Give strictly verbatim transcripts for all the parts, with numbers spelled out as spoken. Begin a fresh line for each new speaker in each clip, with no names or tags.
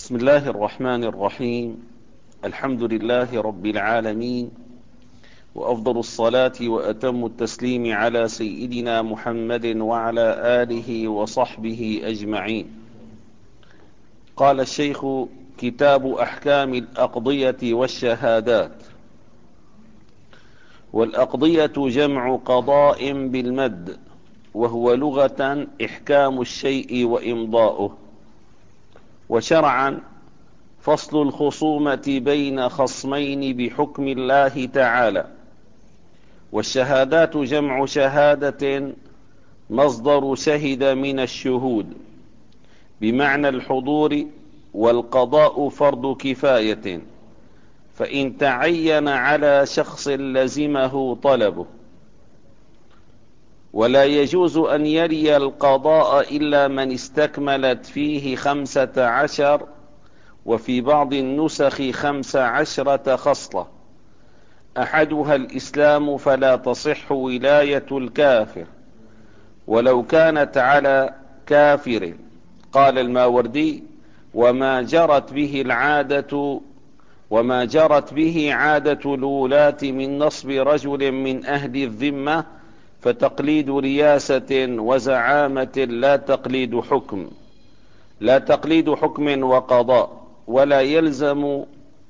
بسم الله الرحمن الرحيم. الحمد لله رب العالمين، وأفضل الصلاة وأتم التسليم على سيدنا محمد وعلى آله وصحبه أجمعين. قال الشيخ: كتاب أحكام الأقضية والشهادات. والأقضية جمع قضاء بالمد، وهو لغة إحكام الشيء وإمضاؤه، وشرعا فصل الخصومة بين خصمين بحكم الله تعالى. والشهادات جمع شهادة، مصدر شهد من الشهود، بمعنى الحضور، والقضاء فرض كفاية، فإن تعين على شخص لزمه طلبه. ولا يجوز أن يري القضاء إلا من استكملت فيه خمسة عشر، وفي بعض النسخ خمس عشرة خصلة، أحدها الإسلام، فلا تصح ولاية الكافر ولو كانت على كافر. قال الماوردي: وما جرت به العادة وما جرت به عادة الولاة من نصب رجل من أهل الذمة، فتقليد رياسة وزعامة، لا تقليد حكم لا تقليد حكم وقضاء. ولا يلزم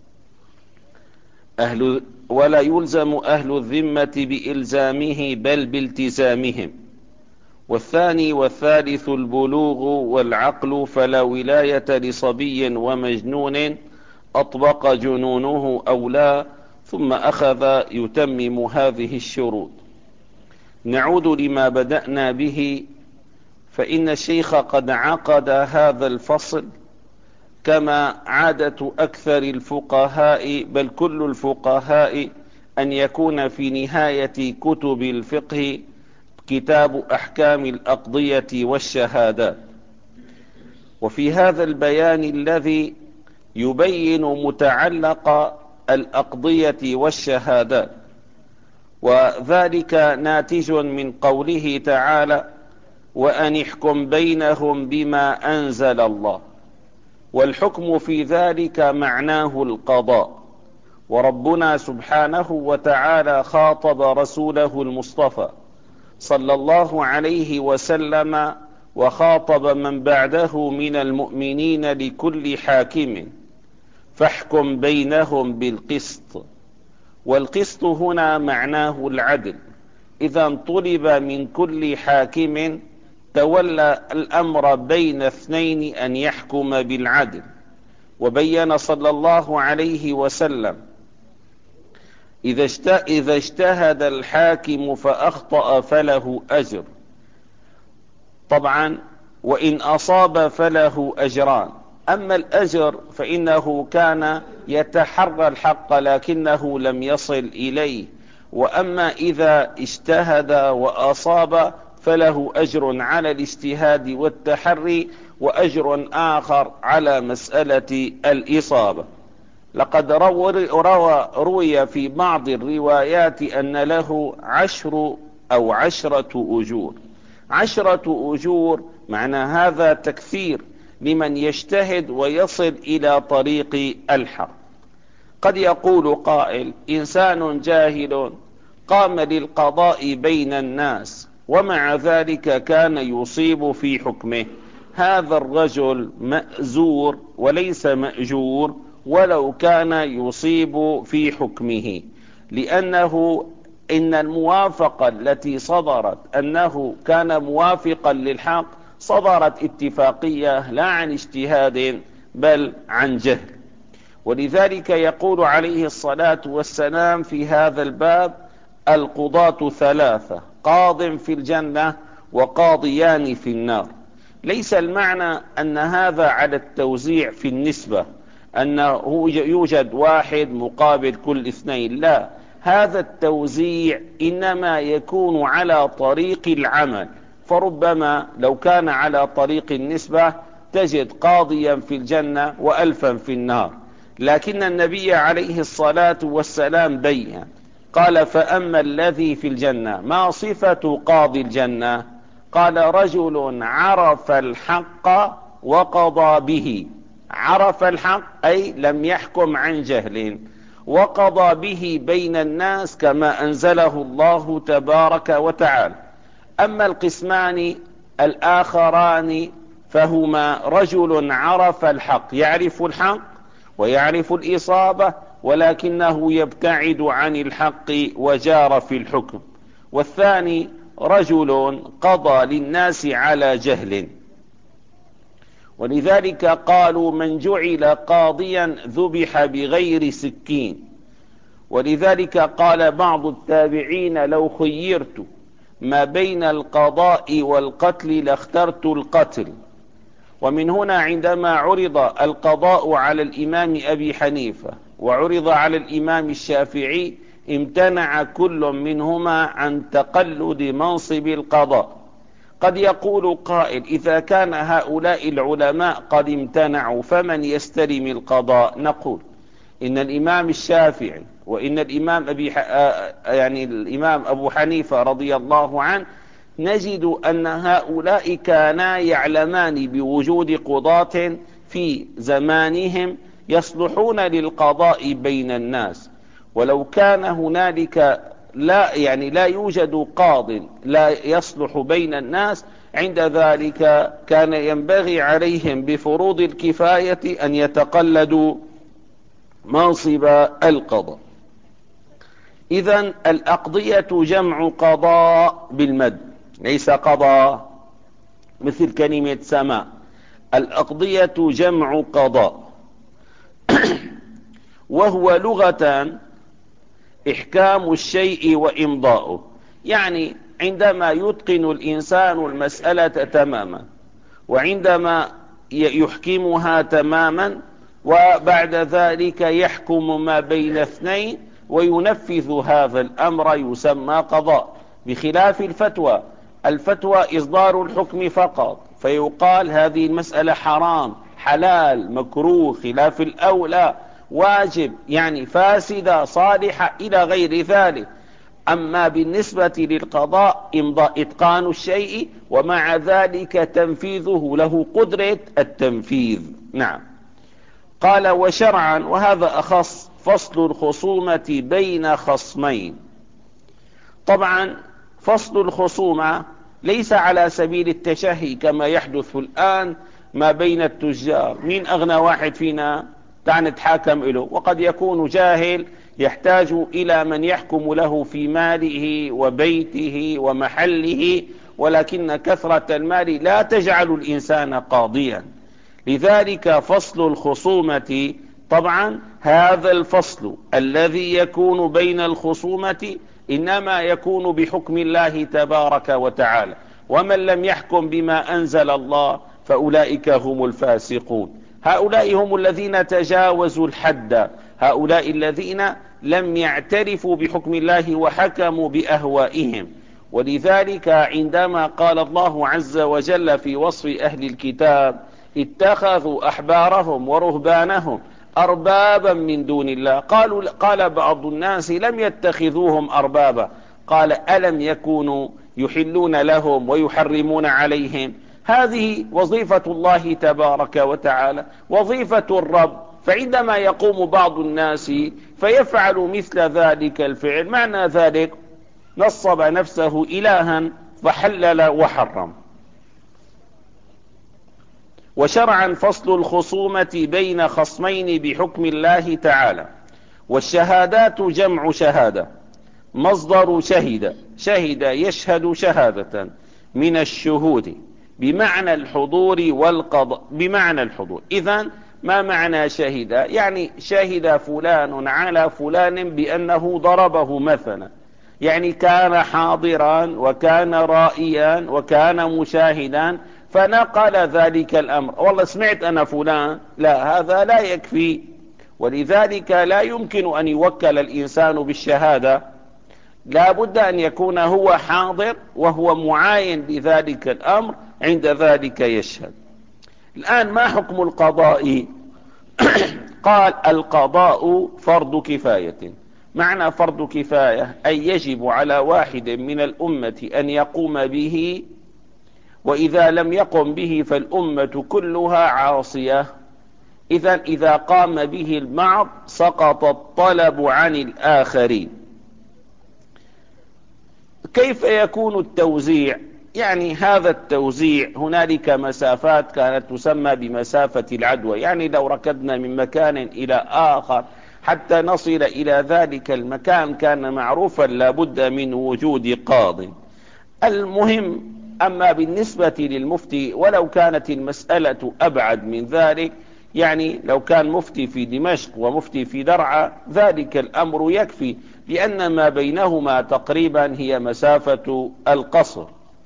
أهل ولا يلزم أهل الذمة بإلزامه، بل بالتزامهم. والثاني والثالث البلوغ والعقل، فلا ولاية لصبي ومجنون أطبق جنونه أو لا. ثم أخذ يتمم هذه الشروط. نعود لما بدأنا به، فإن الشيخ قد عقد هذا الفصل كما عادة أكثر الفقهاء، بل كل الفقهاء، أن يكون في نهاية كتب الفقه كتاب أحكام الأقضية والشهادات. وفي هذا البيان الذي يبين متعلق الأقضية والشهادات، وذلك ناتج من قوله تعالى: وأن احكم بينهم بما أنزل الله. والحكم في ذلك معناه القضاء. وربنا سبحانه وتعالى خاطب رسوله المصطفى صلى الله عليه وسلم، وخاطب من بعده من المؤمنين لكل حاكم: فاحكم بينهم بالقسط. والقسط هنا معناه العدل. إذا طلب من كل حاكم تولى الأمر بين اثنين أن يحكم بالعدل. وبين صلى الله عليه وسلم: إذا اجتهد الحاكم فأخطأ فله أجر، طبعا، وإن أصاب فله أجران. أما الأجر فإنه كان يتحرى الحق لكنه لم يصل إليه، وأما إذا اجتهد وأصاب فله أجر على الاجتهاد والتحري، وأجر آخر على مسألة الإصابة. لقد روى روي في بعض الروايات أن له عشر أو عشرة أجور. عشرة أجور معنى هذا تكثير لمن يجتهد ويصل إلى طريق الحق. قد يقول قائل: إنسان جاهل قام للقضاء بين الناس، ومع ذلك كان يصيب في حكمه. هذا الرجل مأزور وليس مأجور، ولو كان يصيب في حكمه، لأنه إن الموافقة التي صدرت أنه كان موافقا للحق صدرت اتفاقية، لا عن اجتهاد بل عن جهل. ولذلك يقول عليه الصلاة والسلام في هذا الباب: القضاة ثلاثة، قاض في الجنة وقاضيان في النار. ليس المعنى أن هذا على التوزيع في النسبة، أنه يوجد واحد مقابل كل اثنين، لا، هذا التوزيع إنما يكون على طريق العمل. فربما لو كان على طريق النسبة تجد قاضيا في الجنة وألفا في النار، لكن النبي عليه الصلاة والسلام بين، قال: فأما الذي في الجنة، ما صفة قاضي الجنة؟ قال: رجل عرف الحق وقضى به. عرف الحق أي لم يحكم عن جهل، وقضى به بين الناس كما أنزله الله تبارك وتعالى. أما القسمان الآخران فهما رجل عرف الحق، يعرف الحق ويعرف الإصابة، ولكنه يبتعد عن الحق وجار في الحكم. والثاني رجل قضى للناس على جهل، ولذلك قالوا من جعل قاضيا ذبح بغير سكين. ولذلك قال بعض التابعين لو خيرت ما بين القضاء والقتل لاخترت القتل. ومن هنا عندما عرض القضاء على الإمام أبي حنيفة وعرض على الإمام الشافعي امتنع كل منهما عن تقلد منصب القضاء. قد يقول قائل إذا كان هؤلاء العلماء قد امتنعوا فمن يستلم القضاء؟ نقول إن الإمام الشافعي وإن الإمام أبي ح... يعني الإمام أبو حنيفة رضي الله عنه نجد أن هؤلاء كانا يعلمان بوجود قضاة في زمانهم يصلحون للقضاء بين الناس، ولو كان هنالك لا يعني لا يوجد قاض لا يصلح بين الناس، عند ذلك كان ينبغي عليهم بفروض الكفاية أن يتقلدوا منصب القضاء. إذن الأقضية جمع قضاء بالمد، ليس قضاء مثل كلمة سماء. الأقضية جمع قضاء وهو لغة إحكام الشيء وإمضاؤه، يعني عندما يتقن الإنسان المسألة تماما وعندما يحكمها تماما وبعد ذلك يحكم ما بين اثنين وينفذ هذا الأمر يسمى قضاء، بخلاف الفتوى. الفتوى إصدار الحكم فقط، فيقال هذه المسألة حرام، حلال، مكروه، خلاف الأولى، واجب، يعني فاسدة، صالحة، إلى غير ذلك. أما بالنسبة للقضاء إمضاء إتقان الشيء ومع ذلك تنفيذه، له قدرة التنفيذ. نعم. قال وشرعا، وهذا أخص، فصل الخصومة بين خصمين. طبعا فصل الخصومة ليس على سبيل التشهي كما يحدث الآن ما بين التجار، مين أغنى واحد فينا تعال نتحاكم له، وقد يكون جاهل يحتاج إلى من يحكم له في ماله وبيته ومحله، ولكن كثرة المال لا تجعل الإنسان قاضيا. لذلك فصل الخصومة، طبعا هذا الفصل الذي يكون بين الخصومة إنما يكون بحكم الله تبارك وتعالى، ومن لم يحكم بما أنزل الله فأولئك هم الفاسقون. هؤلاء هم الذين تجاوزوا الحد، هؤلاء الذين لم يعترفوا بحكم الله وحكموا بأهوائهم. ولذلك عندما قال الله عز وجل في وصف أهل الكتاب اتخذوا أحبارهم ورهبانهم أربابا من دون الله، قالوا قال بعض الناس لم يتخذوهم أربابا، قال ألم يكونوا يحلون لهم ويحرمون عليهم؟ هذه وظيفة الله تبارك وتعالى، وظيفة الرب. فعندما يقوم بعض الناس فيفعل مثل ذلك الفعل، معنى ذلك نصب نفسه إلها فحلل وحرم. وشرعا فصل الخصومة بين خصمين بحكم الله تعالى. والشهادات جمع شهادة، مصدر شهد، شهد يشهد شهادة من الشهود بمعنى الحضور والقضاء، بمعنى الحضور. إذن ما معنى شهد؟ يعني شهد فلان على فلان بأنه ضربه مثلا، يعني كان حاضرا وكان رائيا وكان مشاهدا فنقل ذلك الأمر، والله سمعت أنا فلان، لا، هذا لا يكفي. ولذلك لا يمكن أن يوكل الإنسان بالشهادة، لا بد أن يكون هو حاضر وهو معاين بذلك الأمر، عند ذلك يشهد. الآن ما حكم القضاء؟ قال القضاء فرض كفاية. معنى فرض كفاية أي يجب على واحد من الأمة أن يقوم به، وإذا لم يقم به فالأمة كلها عاصية، إذا إذا قام به البعض سقط الطلب عن الآخرين. كيف يكون التوزيع؟ يعني هذا التوزيع هنالك مسافات كانت تسمى بمسافة العدوى، يعني لو ركضنا من مكان إلى آخر حتى نصل إلى ذلك المكان كان معروفا لابد من وجود قاض. المهم، أما بالنسبة للمفتي ولو كانت المسألة أبعد من ذلك، يعني لو كان مفتي في دمشق ومفتي في درعا ذلك الأمر يكفي، لأن ما بينهما تقريبا هي مسافة القصر.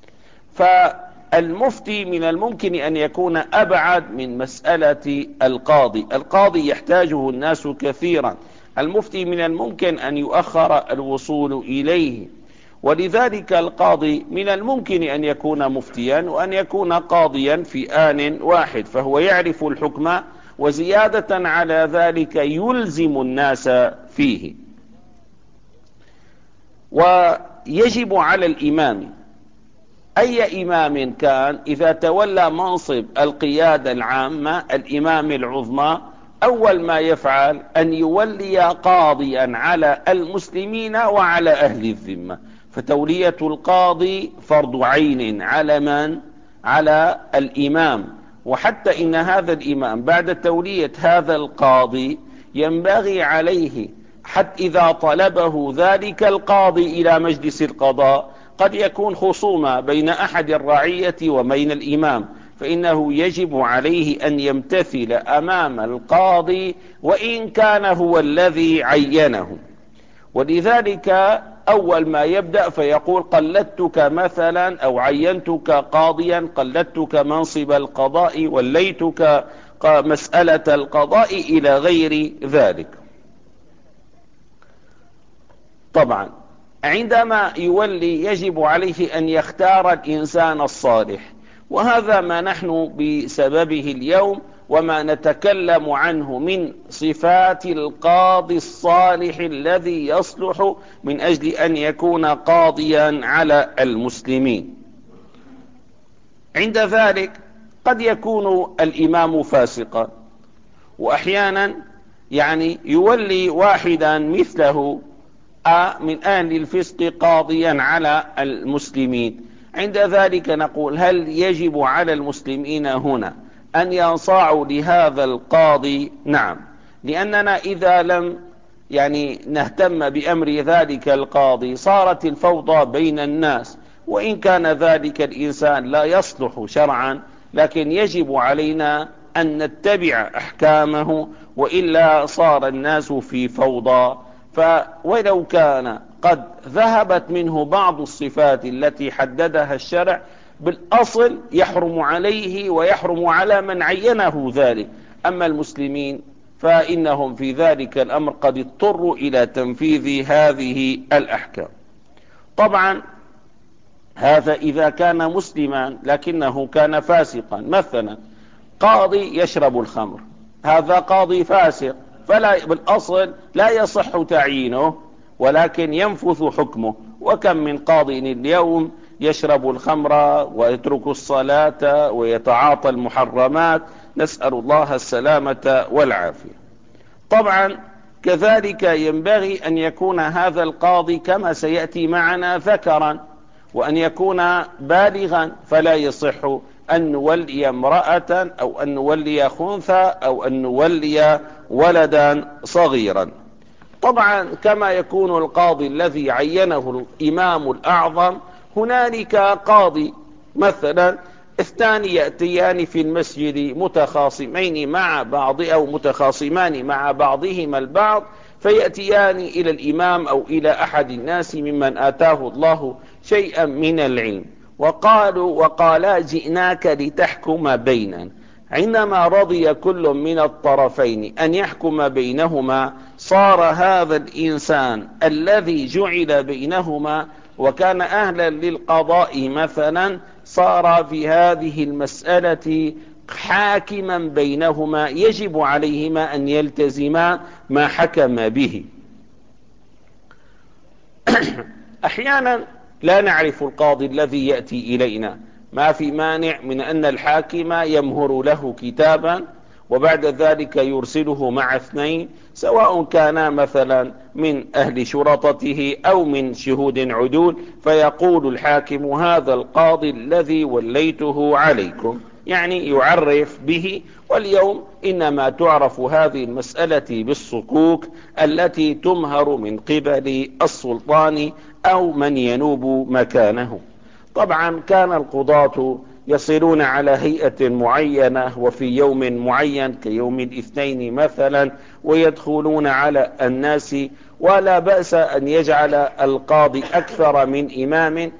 فالمفتي من الممكن أن يكون أبعد من مسألة القاضي. القاضي يحتاجه الناس كثيرا، المفتي من الممكن أن يؤخر الوصول إليه، ولذلك القاضي من الممكن أن يكون مفتيا وأن يكون قاضيا في آن واحد، فهو يعرف الحكم وزيادة على ذلك يلزم الناس فيه. ويجب على الإمام أي إمام كان إذا تولى منصب القيادة العامة الإمام العظمى أول ما يفعل أن يولي قاضيا على المسلمين وعلى أهل الذمة. فتولية القاضي فرض عين على من؟ على الإمام. وحتى إن هذا الإمام بعد تولية هذا القاضي ينبغي عليه حتى إذا طلبه ذلك القاضي إلى مجلس القضاء، قد يكون خصومة بين أحد الرعية وبين الإمام، فإنه يجب عليه أن يمتثل أمام القاضي وإن كان هو الذي عينه. ولذلك أول ما يبدأ فيقول قلدتك مثلا أو عينتك قاضيا، قلدتك منصب القضاء، وليتك مسألة القضاء إلى غير ذلك. طبعا عندما يولي يجب عليه أن يختار الإنسان الصالح، وهذا ما نحن بسببه اليوم وما نتكلم عنه من صفات القاضي الصالح الذي يصلح من أجل أن يكون قاضيا على المسلمين. عند ذلك قد يكون الإمام فاسقا، وأحيانا يعني يولي واحدا مثله من أهل الفسق قاضيا على المسلمين. عند ذلك نقول هل يجب على المسلمين هنا أن ينصاعوا لهذا القاضي؟ نعم، لأننا إذا لم يعني نهتم بأمر ذلك القاضي صارت الفوضى بين الناس، وإن كان ذلك الإنسان لا يصلح شرعا لكن يجب علينا أن نتبع أحكامه، وإلا صار الناس في فوضى. فولو كان قد ذهبت منه بعض الصفات التي حددها الشرع بالأصل يحرم عليه ويحرم على من عينه ذلك. أما المسلمين فإنهم في ذلك الأمر قد اضطروا إلى تنفيذ هذه الأحكام. طبعا هذا إذا كان مسلما لكنه كان فاسقا، مثلا قاضي يشرب الخمر، هذا قاضي فاسق، فلا بالأصل لا يصح تعيينه ولكن ينفذ حكمه. وكم من قاضي اليوم يشرب الخمر ويترك الصلاة ويتعاطى المحرمات، نسأل الله السلامة والعافية. طبعا كذلك ينبغي أن يكون هذا القاضي كما سيأتي معنا ذكرا، وأن يكون بالغا، فلا يصح أن نولي امرأة أو أن نولي خنثى أو أن نولي ولدا صغيرا. طبعا كما يكون القاضي الذي عينه الإمام الأعظم، هنالك قاضي مثلا اثنان يأتيان في المسجد متخاصمين مع بعض أو متخاصمان مع بعضهما البعض، فيأتيان إلى الإمام أو إلى أحد الناس ممن آتاه الله شيئا من العلم وقالوا وقالا جئناك لتحكم بيننا. عندما رضي كل من الطرفين أن يحكم بينهما، صار هذا الإنسان الذي جعل بينهما وكان أهلا للقضاء مثلا صار في هذه المسألة حاكما بينهما، يجب عليهما أن يلتزما ما حكم به. أحيانا لا نعرف القاضي الذي يأتي إلينا، ما في مانع من أن الحاكم يمهر له كتابا وبعد ذلك يرسله مع اثنين، سواء كان مثلا من أهل شرطته أو من شهود عدول، فيقول الحاكم هذا القاضي الذي وليته عليكم، يعني يعرف به. واليوم إنما تعرف هذه المسألة بالصكوك التي تمهر من قبل السلطان أو من ينوب مكانه. طبعا كان القضاة يصلون على هيئة معينة وفي يوم معين كيوم الاثنين مثلا، ويدخلون على الناس، ولا بأس أن يجعل القاضي أكثر من إمام،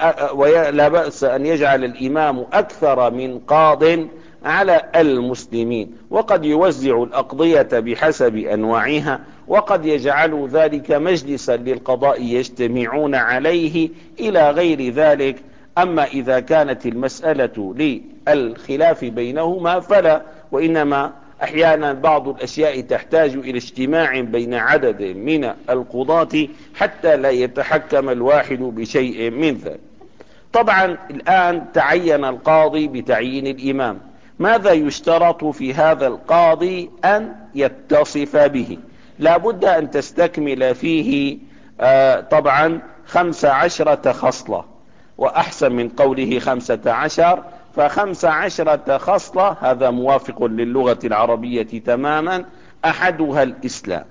ولا بأس أن يجعل الإمام أكثر من قاض على المسلمين، وقد يوزع الأقضية بحسب أنواعها، وقد يجعل ذلك مجلسا للقضاء يجتمعون عليه إلى غير ذلك. أما إذا كانت المسألة للخلاف بينهما فلا، وإنما أحيانا بعض الأشياء تحتاج إلى اجتماع بين عدد من القضاة حتى لا يتحكم الواحد بشيء من ذلك. طبعا الآن تعين القاضي بتعيين الإمام، ماذا يشترط في هذا القاضي؟ أن يتصف به، لا بد أن تستكمل فيه آه طبعا خمس عشرة خصلة، وأحسن من قوله خمسة عشر، فخمس عشرة خصلة هذا موافق للغة العربية تماما. أحدها الإسلام،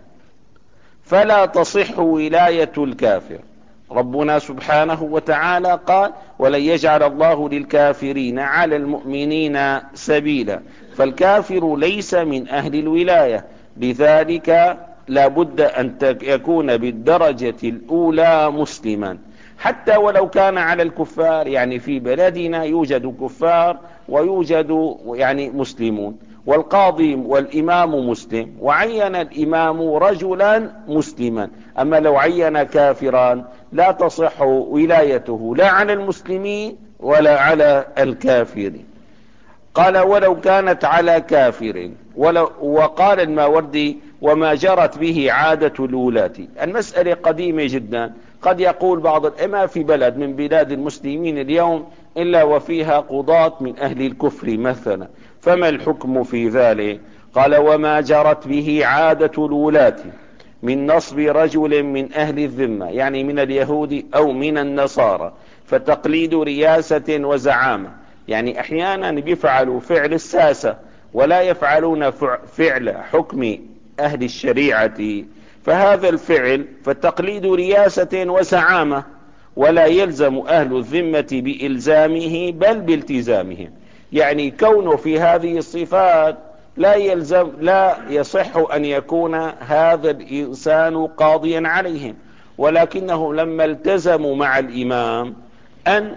فلا تصح ولاية الكافر. ربنا سبحانه وتعالى قال ولن يجعل الله للكافرين على المؤمنين سبيلا، فالكافر ليس من أهل الولاية، لذلك لا بد أن يكون بالدرجة الأولى مسلما، حتى ولو كان على الكفار. يعني في بلدنا يوجد كفار ويوجد يعني مسلمون، والقاضي والإمام مسلم، وعين الإمام رجلا مسلما. أما لو عين كافرا لا تصح ولايته لا على المسلمين ولا على الكافرين. قال ولو كانت على كافر، ولو وقال الماوردي وما جرت به عادة الولاة. المسألة قديمة جدا، قد يقول بعض الإمام في بلد من بلاد المسلمين اليوم إلا وفيها قضاة من أهل الكفر مثلا، فما الحكم في ذلك؟ قال وما جرت به عادة الولاة من نصب رجل من أهل الذمة، يعني من اليهود أو من النصارى، فتقليد رياسة وزعامة. يعني أحيانا بيفعلوا فعل الساسة ولا يفعلون فعل حكم أهل الشريعة، فهذا الفعل فتقليد رياسة وزعامة، ولا يلزم أهل الذمة بإلزامه بل بالتزامهم. يعني كونه في هذه الصفات لا يلزم، لا يصح أن يكون هذا الإنسان قاضيا عليهم، ولكنهم لما التزموا مع الإمام أن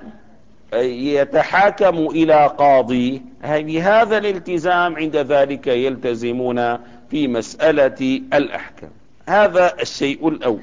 يتحاكموا إلى قاضي، بهذا الالتزام عند ذلك يلتزمون في مسألة الأحكام. هذا الشيء الأول.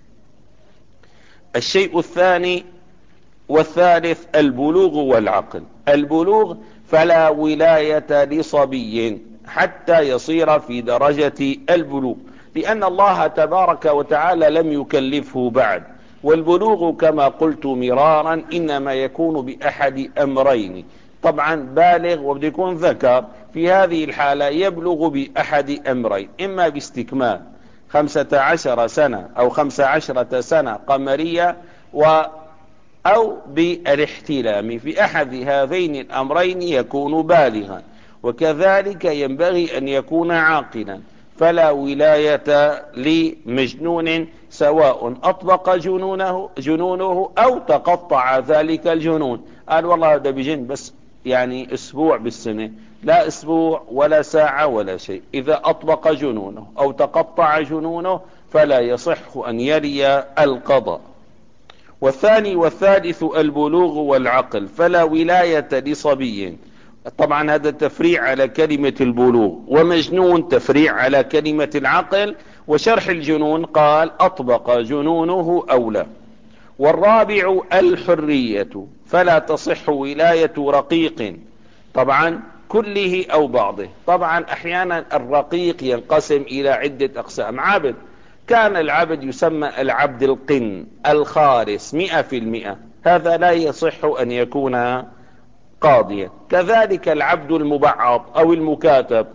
الشيء الثاني والثالث البلوغ والعقل. البلوغ فلا ولاية لصبي حتى يصير في درجة البلوغ، لأن الله تبارك وتعالى لم يكلفه بعد. والبلوغ كما قلت مرارا إنما يكون بأحد أمرين، طبعا بالغ وبده يكون ذكر، في هذه الحالة يبلغ بأحد أمرين، إما باستكمال خمسة عشر سنة أو خمس عشرة سنة قمرية و أو بالاحتلام، في أحد هذين الأمرين يكون بالغا، وكذلك ينبغي أن يكون عاقلا. فلا ولاية لمجنون سواء أطبق جنونه, جنونه أو تقطع ذلك الجنون، قال والله هذا بجن بس يعني أسبوع بالسنة، لا أسبوع ولا ساعة ولا شيء. إذا أطبق جنونه أو تقطع جنونه فلا يصح أن يري القضاء. والثاني والثالث البلوغ والعقل، فلا ولاية لصبي. طبعا هذا تفريع على كلمة البلوغ، ومجنون تفريع على كلمة العقل. وشرح الجنون قال أطبق جنونه أولى. والرابع الحرية، فلا تصح ولاية رقيق، طبعا كله أو بعضه. طبعا أحيانا الرقيق ينقسم إلى عدة أقسام. عبد، كان العبد يسمى العبد القن الخارس مئة في المئة، هذا لا يصح أن يكون قاضيا. كذلك العبد المبعض أو المكاتب،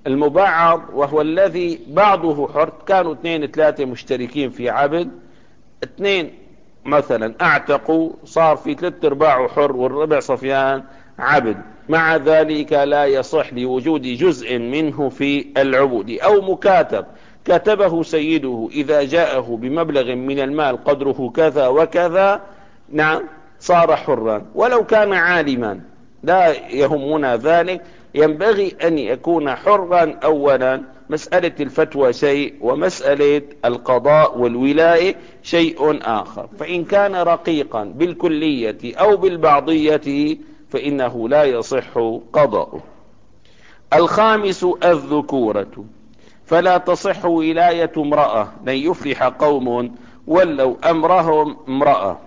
المبعض وهو الذي بعضه حر، كانوا اثنين ثلاثة مشتركين في عبد، اثنين مثلا اعتقوا، صار في ثلاث ارباعه حر والربع صفيان عبد، مع ذلك لا يصح لوجود جزء منه في العبود. او مكاتب كتبه سيده اذا جاءه بمبلغ من المال قدره كذا وكذا، نعم صار حرا ولو كان عالما، لا يهمنا ذلك، ينبغي ان يكون حرا. اولا مسألة الفتوى شيء، ومسألة القضاء والولاية شيء آخر. فإن كان رقيقا بالكلية أو بالبعضية فإنه لا يصح قضاؤه. الخامس الذكورة، فلا تصح ولاية امرأة لن يفلح قوم ولو أمرهم امرأة،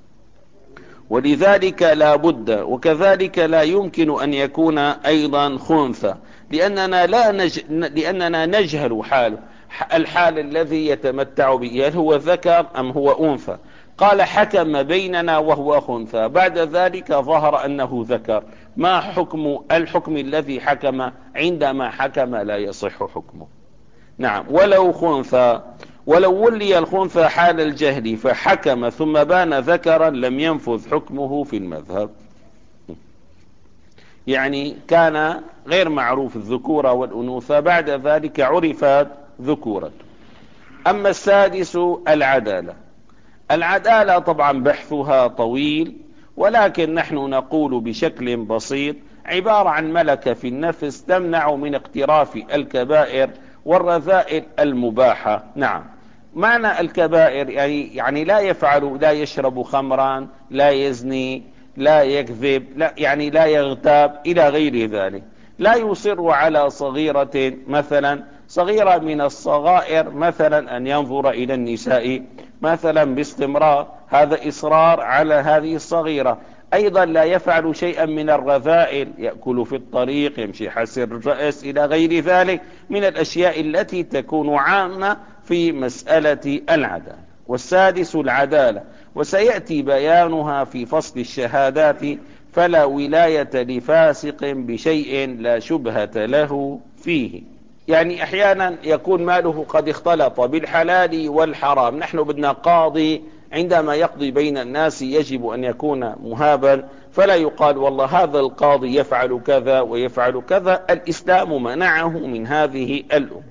ولذلك لا بد، وكذلك لا يمكن أن يكون أيضا خنثى، لأننا, لا نج... لأننا نجهل حاله، الحال الذي يتمتع به هل هو ذكر أم هو أنثى. قال حكم بيننا وهو خنثى، بعد ذلك ظهر أنه ذكر، ما حكم الحكم الذي حكم؟ عندما حكم لا يصح حكمه. نعم ولو خنثى، ولو ولي الخنثى حال الجهل فحكم ثم بان ذكرا لم ينفذ حكمه في المذهب، يعني كان غير معروف الذكورة والأنوثة، بعد ذلك عرفت ذكورة. أما السادس العدالة، العدالة طبعا بحثها طويل، ولكن نحن نقول بشكل بسيط عبارة عن ملكة في النفس تمنع من اقتراف الكبائر والرذائل المباحة. نعم معنى الكبائر يعني, يعني لا يفعل، لا يشرب خمرا، لا يزني، لا يكذب، لا يعني لا يغتاب إلى غير ذلك، لا يصر على صغيرة، مثلا صغيرة من الصغائر مثلا أن ينظر إلى النساء مثلا باستمرار، هذا إصرار على هذه الصغيرة. أيضا لا يفعل شيئا من الرذائل، يأكل في الطريق، يمشي حسر الرأس إلى غير ذلك من الأشياء التي تكون عامة في مسألة العدالة. والسادس العدالة، وسيأتي بيانها في فصل الشهادات، فلا ولاية لفاسق بشيء لا شبهة له فيه. يعني احيانا يكون ماله قد اختلط بالحلال والحرام، نحن بدنا قاضي عندما يقضي بين الناس يجب ان يكون مهابا، فلا يقال والله هذا القاضي يفعل كذا ويفعل كذا، الاسلام منعه من هذه الامور.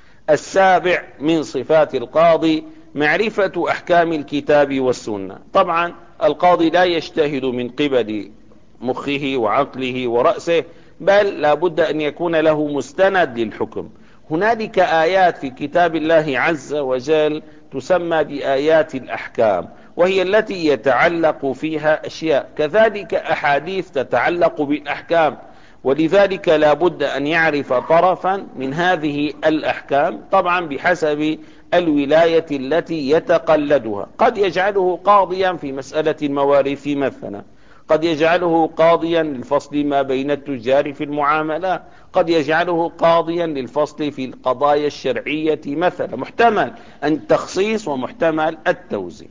السابع من صفات القاضي معرفة احكام الكتاب والسنة. طبعا القاضي لا يجتهد من قبل مخه وعقله ورأسه، بل لا بد ان يكون له مستند للحكم. هنالك آيات في كتاب الله عز وجل تسمى بآيات الأحكام، وهي التي يتعلق فيها أشياء، كذلك أحاديث تتعلق بالأحكام، ولذلك لا بد أن يعرف طرفا من هذه الأحكام، طبعا بحسب الولاية التي يتقلدها. قد يجعله قاضيا في مسألة المواريث مثلا، قد يجعله قاضيا للفصل ما بين التجار في المعاملات، قد يجعله قاضيا للفصل في القضايا الشرعية مثلا، محتمل التخصيص ومحتمل التوزيع.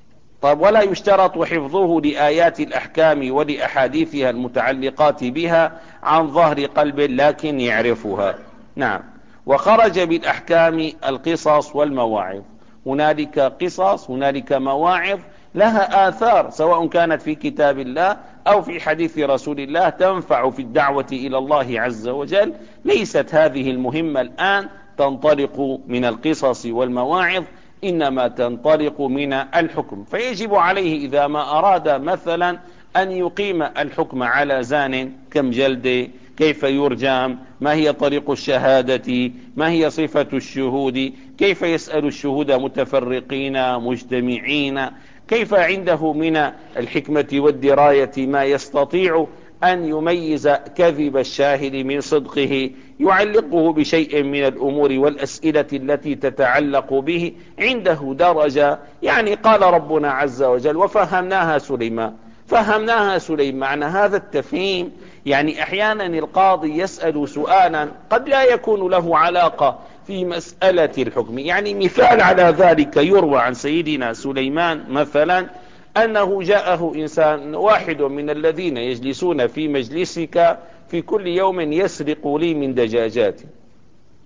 طيب ولا يشترط حفظه لآيات الأحكام ولأحاديثها المتعلقات بها عن ظهر قلب، لكن يعرفها. نعم. وخرج بالأحكام القصص والمواعظ، هنالك قصص هنالك مواعظ لها آثار، سواء كانت في كتاب الله أو في حديث رسول الله، تنفع في الدعوة إلى الله عز وجل. ليست هذه المهمة الآن تنطلق من القصص والمواعظ، إنما تنطلق من الحكم. فيجب عليه إذا ما أراد مثلا أن يقيم الحكم على زان كم جلد، كيف يرجم، ما هي طريق الشهادة، ما هي صفة الشهود، كيف يسأل الشهود متفرقين مجتمعين، كيف عنده من الحكمة والدراية ما يستطيع أن يميز كذب الشاهد من صدقه، يعلقه بشيء من الأمور والأسئلة التي تتعلق به، عنده درجة. يعني قال ربنا عز وجل وفهمناها سليمان، فهمناها سليمان، معنى هذا التفهيم يعني أحيانا القاضي يسأل سؤالا قد لا يكون له علاقة في مسألة الحكم. يعني مثال على ذلك يروى عن سيدنا سليمان مثلا أنه جاءه إنسان واحد من الذين يجلسون في مجلسك في كل يوم يسرق لي من دجاجاتي،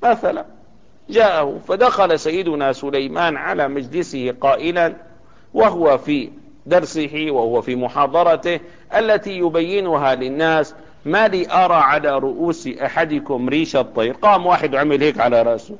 مثلا جاءه، فدخل سيدنا سليمان على مجلسه قائلا وهو في درسه وهو في محاضرته التي يبينها للناس: ما لي أرى على رؤوس أحدكم ريش الطير. قام واحد وعمل هيك على رأسه،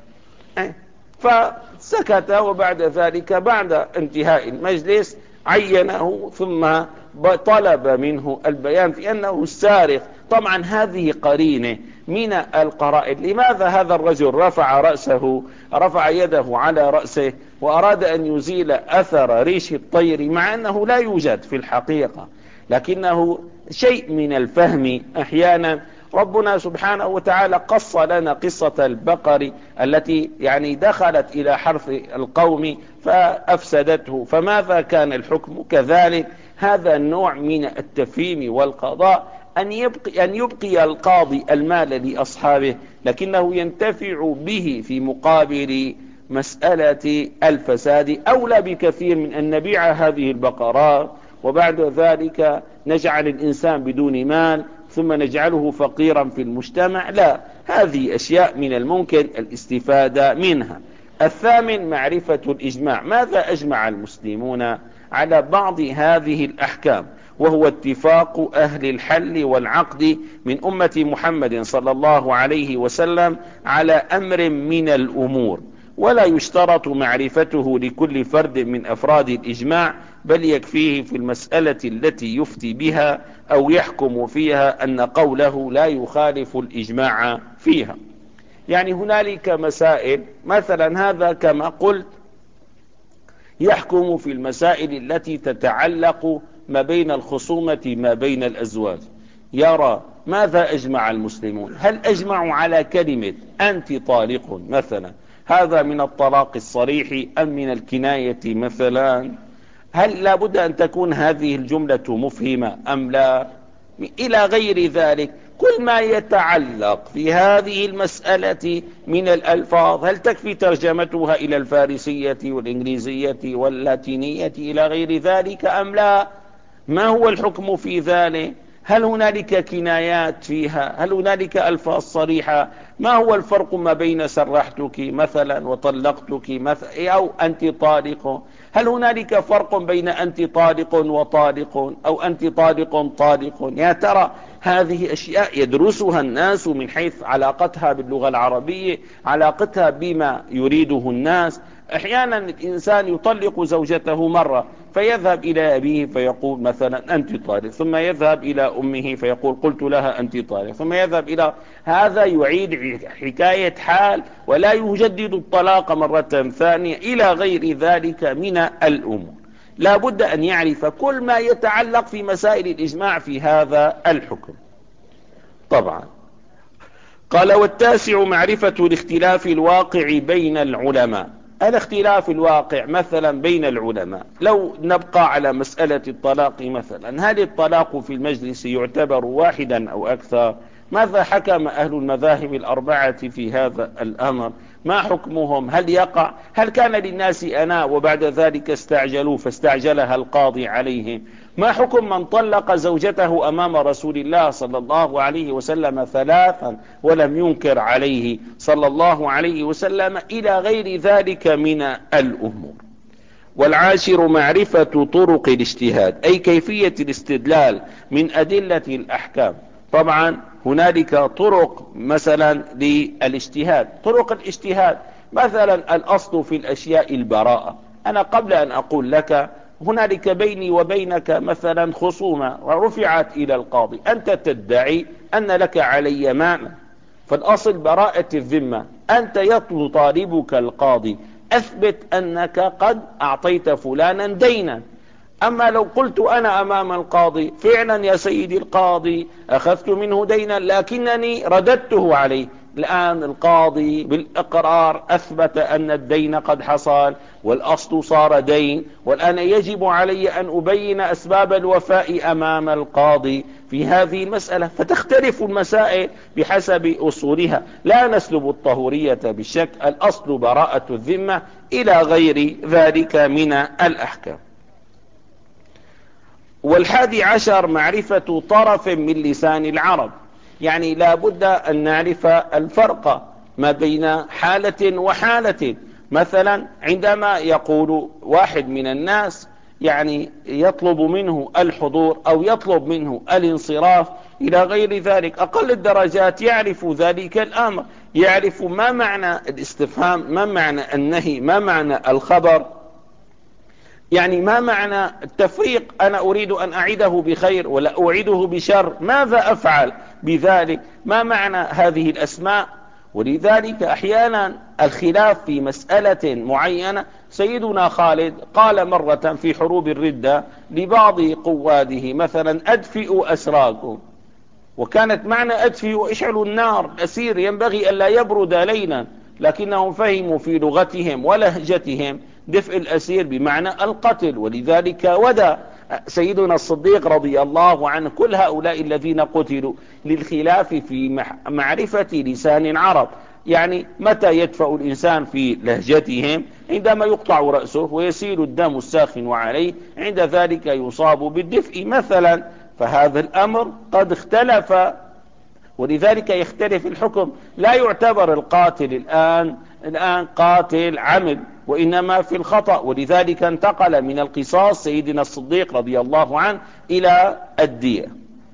فسكت. وبعد ذلك بعد انتهاء المجلس عينه ثم طلب منه البيان في أنه السارق. طبعا هذه قرينة من القرائن. لماذا هذا الرجل رفع رأسه رفع يده على رأسه وأراد أن يزيل أثر ريش الطير مع أنه لا يوجد في الحقيقة، لكنه شيء من الفهم أحيانا. ربنا سبحانه وتعالى قص لنا قصة البقر التي يعني دخلت إلى حرث القوم فأفسدته، فماذا كان الحكم؟ كذلك هذا النوع من التفهيم والقضاء، أن يبقي, أن يبقي القاضي المال لأصحابه لكنه ينتفع به في مقابل مسألة الفساد، أولى بكثير من أن نبيع هذه البقرات وبعد ذلك نجعل الإنسان بدون مال ثم نجعله فقيرا في المجتمع. لا، هذه أشياء من الممكن الاستفادة منها. الثامن معرفة الإجماع. ماذا أجمع المسلمون على بعض هذه الأحكام؟ وهو اتفاق أهل الحل والعقد من أمة محمد صلى الله عليه وسلم على أمر من الأمور، ولا يشترط معرفته لكل فرد من أفراد الإجماع، بل يكفيه في المسألة التي يفتي بها أو يحكم فيها أن قوله لا يخالف الإجماع فيها. يعني هنالك مسائل مثلا، هذا كما قلت يحكم في المسائل التي تتعلق ما بين الخصومة ما بين الأزواج. يرى ماذا أجمع المسلمون؟ هل أجمعوا على كلمة أنت طالق مثلا، هذا من الطلاق الصريح أم من الكناية مثلا؟ هل لابد أن تكون هذه الجملة مفهمة أم لا؟ إلى غير ذلك. كل ما يتعلق في هذه المسألة من الألفاظ، هل تكفي ترجمتها إلى الفارسية والإنجليزية واللاتينية إلى غير ذلك أم لا؟ ما هو الحكم في ذلك؟ هل هنالك كنايات فيها؟ هل هنالك ألفاظ صريحة؟ ما هو الفرق ما بين سرحتك مثلا وطلقتك مثلا أو أنت طالق؟ هل هنالك فرق بين أنت طالق وطالق أو أنت طالق طالق؟ يا ترى هذه أشياء يدرسها الناس من حيث علاقتها باللغة العربية، علاقتها بما يريده الناس. أحيانا الإنسان يطلق زوجته مرة فيذهب إلى أبيه فيقول مثلا أنت طالق، ثم يذهب إلى أمه فيقول قلت لها أنت طالق، ثم يذهب إلى هذا يعيد حكاية حال ولا يجدد الطلاق مرة ثانية إلى غير ذلك من الأمور. لا بد أن يعرف كل ما يتعلق في مسائل الإجماع في هذا الحكم. طبعا قال: والتاسع معرفة الاختلاف الواقع بين العلماء. الاختلاف الواقع مثلا بين العلماء، لو نبقى على مسألة الطلاق مثلا، هل الطلاق في المجلس يعتبر واحدا أو أكثر؟ ماذا حكم أهل المذاهب الأربعة في هذا الأمر؟ ما حكمهم؟ هل يقع؟ هل كان للناس أناء وبعد ذلك استعجلوا فاستعجلها القاضي عليهم؟ ما حكم من طلق زوجته أمام رسول الله صلى الله عليه وسلم ثلاثا ولم ينكر عليه صلى الله عليه وسلم؟ إلى غير ذلك من الأمور. والعاشر معرفة طرق الاجتهاد، أي كيفية الاستدلال من أدلة الأحكام. طبعا هنالك طرق مثلا للاجتهاد. طرق الاجتهاد مثلا الأصل في الأشياء البراءة. أنا قبل أن أقول لك هنالك بيني وبينك مثلا خصومة ورفعت إلى القاضي، أنت تدعي أن لك علي مال، فالأصل براءة الذمة. أنت يطالبك القاضي أثبت أنك قد أعطيت فلانا دينا. أما لو قلت أنا أمام القاضي فعلا يا سيدي القاضي أخذت منه دينا لكنني رددته عليه، الآن القاضي بالإقرار أثبت أن الدين قد حصل والأصل صار دين، والآن يجب علي أن أبين أسباب الوفاء أمام القاضي في هذه المسألة. فتختلف المسائل بحسب أصولها، لا نسلب الطهورية بالشك، الأصل براءة الذمة إلى غير ذلك من الأحكام. والحادي عشر معرفة طرف من لسان العرب، يعني لا بد أن نعرف الفرق ما بين حالة وحالة. مثلا عندما يقول واحد من الناس يعني يطلب منه الحضور أو يطلب منه الانصراف إلى غير ذلك، أقل الدرجات يعرف ذلك الأمر، يعرف ما معنى الاستفهام، ما معنى النهي، ما معنى الخبر، يعني ما معنى التفريق، أنا أريد أن أعيده بخير ولا أعيده بشر، ماذا أفعل بذلك، ما معنى هذه الأسماء. ولذلك أحيانا الخلاف في مسألة معينة. سيدنا خالد قال مرة في حروب الردة لبعض قواده مثلا أدفئوا أسراكم، وكانت معنى أدفئوا اشعلوا النار، الأسير ينبغي ألا يبرد ليلا، لكنهم فهموا في لغتهم ولهجتهم دفء الأسير بمعنى القتل، ولذلك ودى سيدنا الصديق رضي الله عنه كل هؤلاء الذين قتلوا للخلاف في معرفة لسان عرب. يعني متى يدفع الإنسان في لهجتهم؟ عندما يقطع رأسه ويسيل الدم الساخن عليه، عند ذلك يصاب بالدفء مثلا. فهذا الأمر قد اختلف، ولذلك يختلف الحكم. لا يعتبر القاتل الآن الآن قاتل عمد، وإنما في الخطأ، ولذلك انتقل من القصاص سيدنا الصديق رضي الله عنه إلى الدية.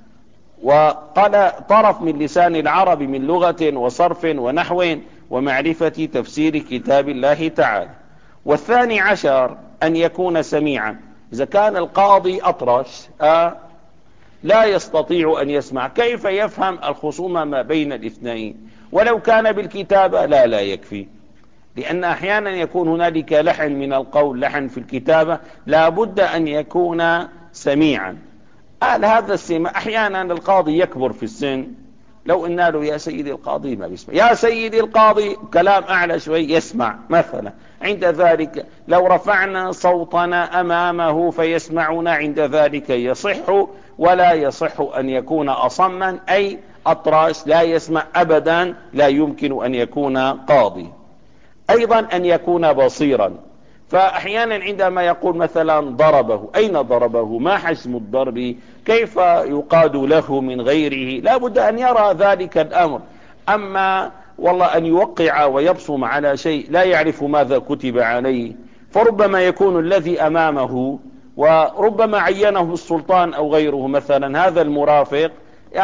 وقال طرف من لسان العرب من لغة وصرف ونحو ومعرفة تفسير كتاب الله تعالى. والثاني عشر أن يكون سميعا. إذا كان القاضي أطرش آه لا يستطيع أن يسمع، كيف يفهم الخصومة ما بين الاثنين؟ ولو كان بالكتابة لا لا يكفي، لأن أحيانا يكون هنالك لحن من القول، لحن في الكتابة، لا بد أن يكون سميعا. قال هذا السمع. أحيانا القاضي يكبر في السن، لو قلنا له يا سيدي القاضي ما بيسمع، يا سيدي القاضي كلام أعلى شوي يسمع مثلا. عند ذلك لو رفعنا صوتنا أمامه فيسمعنا، عند ذلك يصح. ولا يصح أن يكون أصما أي أطراش لا يسمع أبدا، لا يمكن أن يكون قاضي. أيضا أن يكون بصيرا. فأحيانا عندما يقول مثلا ضربه، أين ضربه؟ ما حجم الضرب؟ كيف يقاد له من غيره؟ لا بد أن يرى ذلك الأمر. أما والله أن يوقع ويبصم على شيء لا يعرف ماذا كتب عليه، فربما يكون الذي أمامه وربما عينه السلطان أو غيره مثلا، هذا المرافق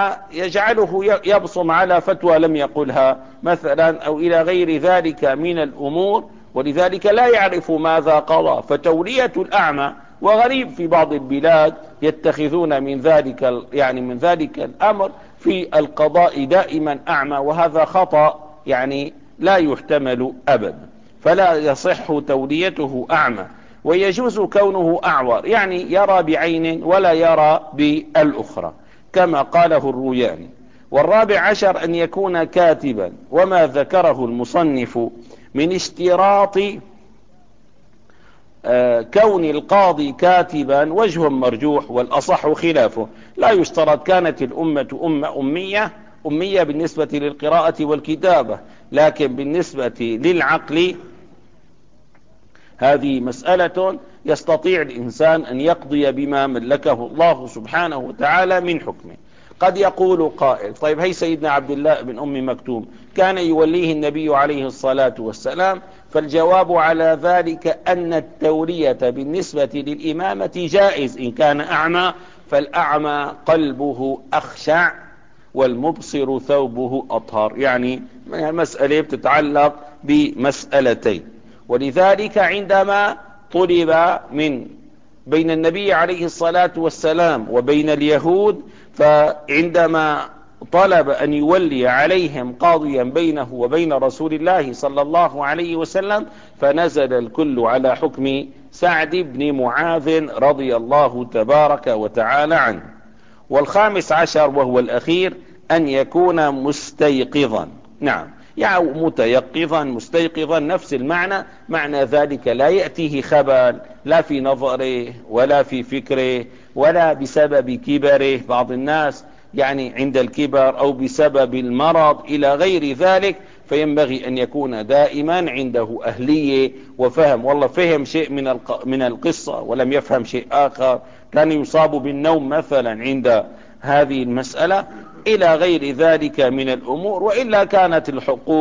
يجعله يبصم على فتوى لم يقلها مثلا، أو إلى غير ذلك من الأمور، ولذلك لا يعرف ماذا قضى. فتولية الأعمى، وغريب في بعض البلاد يتخذون من ذلك يعني من ذلك الأمر في القضاء دائما أعمى، وهذا خطأ يعني لا يحتمل أبدا. فلا يصح توليته أعمى. ويجوز كونه أعور، يعني يرى بعين ولا يرى بالأخرى كما قاله الروياني. والرابع عشر أن يكون كاتبا. وما ذكره المصنف من اشتراط كون القاضي كاتبا وجه مرجوح، والأصح خلافه. لا يشترط. كانت الأمة أمة أمية أمية بالنسبة للقراءة والكتابة، لكن بالنسبة للعقل هذه مسألة يستطيع الإنسان أن يقضي بما ملكه الله سبحانه وتعالى من حكمه. قد يقول قائل طيب هي سيدنا عبد الله بن أم مكتوم كان يوليه النبي عليه الصلاة والسلام، فالجواب على ذلك أن التولية بالنسبة للإمامة جائز إن كان أعمى، فالأعمى قلبه أخشع والمبصر ثوبه أطهر. يعني مسألة بتتعلق بمسألتين. ولذلك عندما طلب من بين النبي عليه الصلاة والسلام وبين اليهود، فعندما طلب أن يولي عليهم قاضيا بينه وبين رسول الله صلى الله عليه وسلم، فنزل الكل على حكم سعد بن معاذ رضي الله تبارك وتعالى عنه. والخامس عشر وهو الأخير أن يكون مستيقظا. نعم، يعني متيقظا مستيقظا نفس المعنى، معنى ذلك لا يأتيه خبل لا في نظره ولا في فكره ولا بسبب كبره، بعض الناس يعني عند الكبر أو بسبب المرض إلى غير ذلك، فينبغي أن يكون دائما عنده أهلية وفهم. والله فهم شيء من من القصة ولم يفهم شيء آخر، كان يصاب بالنوم مثلا عند هذه المسألة إلى غير ذلك من الأمور. وإلا كانت الحقوق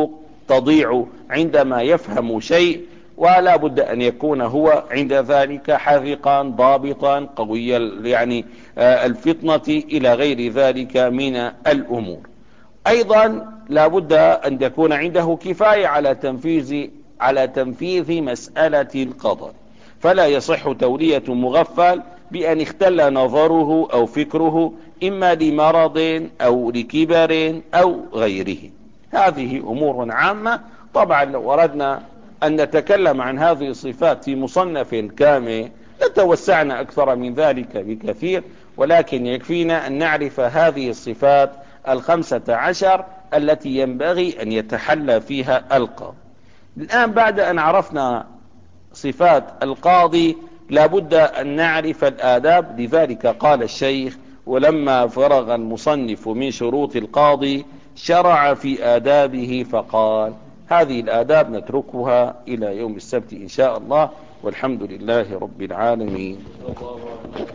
تضيع عندما يفهم شيء، ولا بد أن يكون هو عند ذلك حذقا ضابطا قوي يعني الفطنة إلى غير ذلك من الأمور. أيضا لا بد أن تكون عنده كفاية على تنفيذ على تنفيذ مسألة القضاء، فلا يصح تولية مغفل بأن اختل نظره أو فكره إما لمرض أو لكبر أو غيره. هذه أمور عامة. طبعا لو أردنا أن نتكلم عن هذه الصفات في مصنف كامل لتوسعنا أكثر من ذلك بكثير، ولكن يكفينا أن نعرف هذه الصفات الخمسة عشر التي ينبغي أن يتحلى فيها القاضي. الآن بعد أن عرفنا صفات القاضي لابد أن نعرف الآداب. لذلك قال الشيخ: ولما فرغ المصنف من شروط القاضي شرع في آدابه فقال. هذه الآداب نتركها إلى يوم السبت إن شاء الله، والحمد لله رب العالمين.